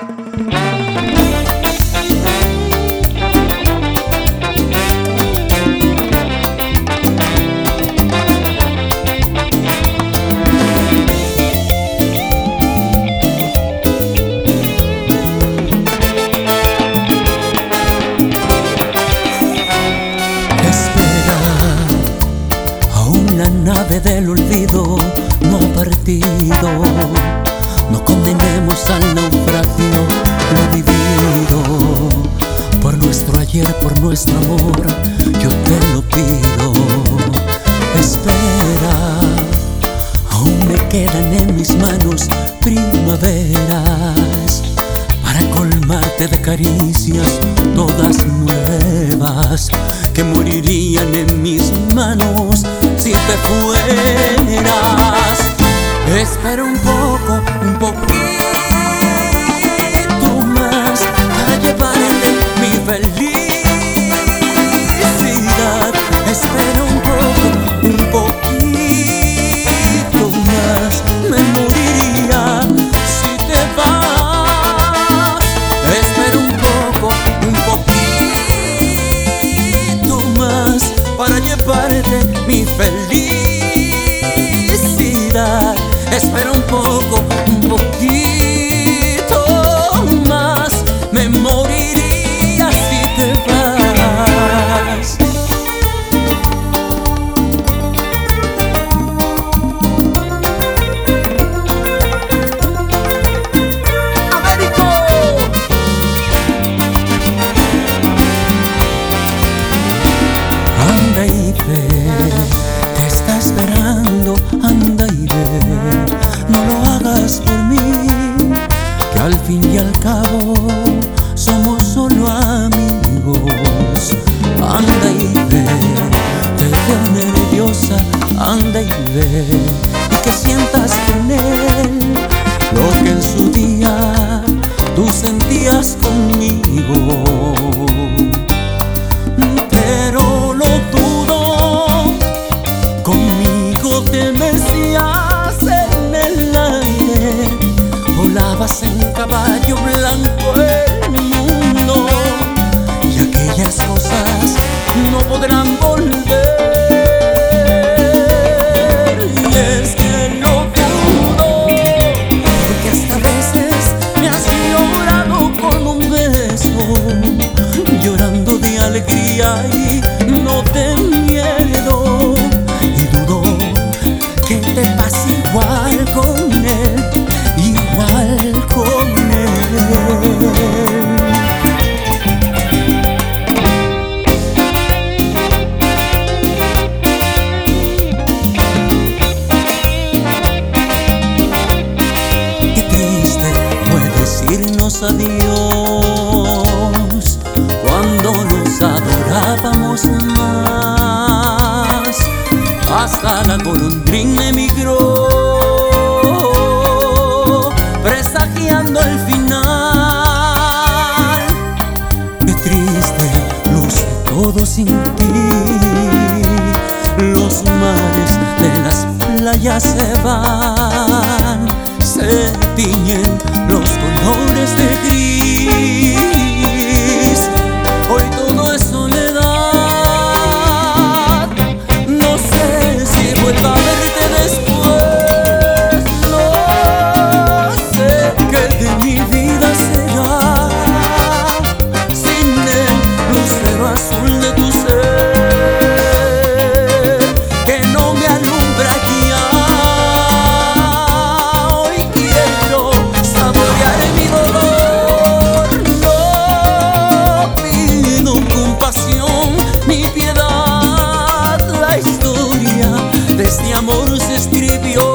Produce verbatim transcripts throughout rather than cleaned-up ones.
La nave del olvido no ha partido. No condenemos al naufragio lo vivido. Por nuestro ayer, por nuestro amor, yo te lo pido. Espera, aún me quedan en mis manos primaveras para colmarte de caricias todas nuevas que morirían en mis manos si te fueras. Espera un poco, un poquito más para llevarte mi felicidad. Espera un poco, un poquito más, me moriría si te vas. Espera un poco, un poquito más para llevarte mi felicidad. Espera un poco, un poquito más, me moriría si te vas. ¡Américo! Anda y ve, te está esperando, anda y ve. No lo hagas por mí, que al fin y al cabo somos solo amigos. Anda y ve, te veo nerviosa, anda y ve, y que sientas con él lo que en su día tú sentías conmigo. Pero lo dudo, conmigo te mecías en el aire, volabas en caballo blanco el mundo, y aquellas cosas no podrán volver. Y es que lo dudo, porque hasta veces me has llorado con un beso, llorando de alegría y no de miedo. Y dudo que te pase igual con él, igual con él. Qué triste fue decirnos adiós cuando nos adorábamos más. Hasta la golondrina emigró, presagiando el final. Qué triste luce todo sin ti. Los mares de las playas se van, se tiñen los colores de gris. Hoy todo es soledad. No sé si vuelva a verte después. No sé qué de mi vida será sin el lucero azul de tu ser, que no me alumbra ya. Hoy quiero saborear mi dolor. No pido compasión ni piedad. La historia de este amor se escribió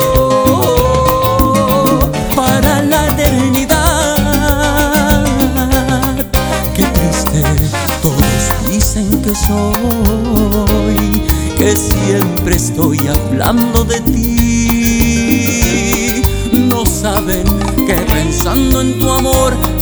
para la eternidad. Qué triste, todos dicen que soy, que siempre estoy hablando de ti. No saben que pensando en tu amor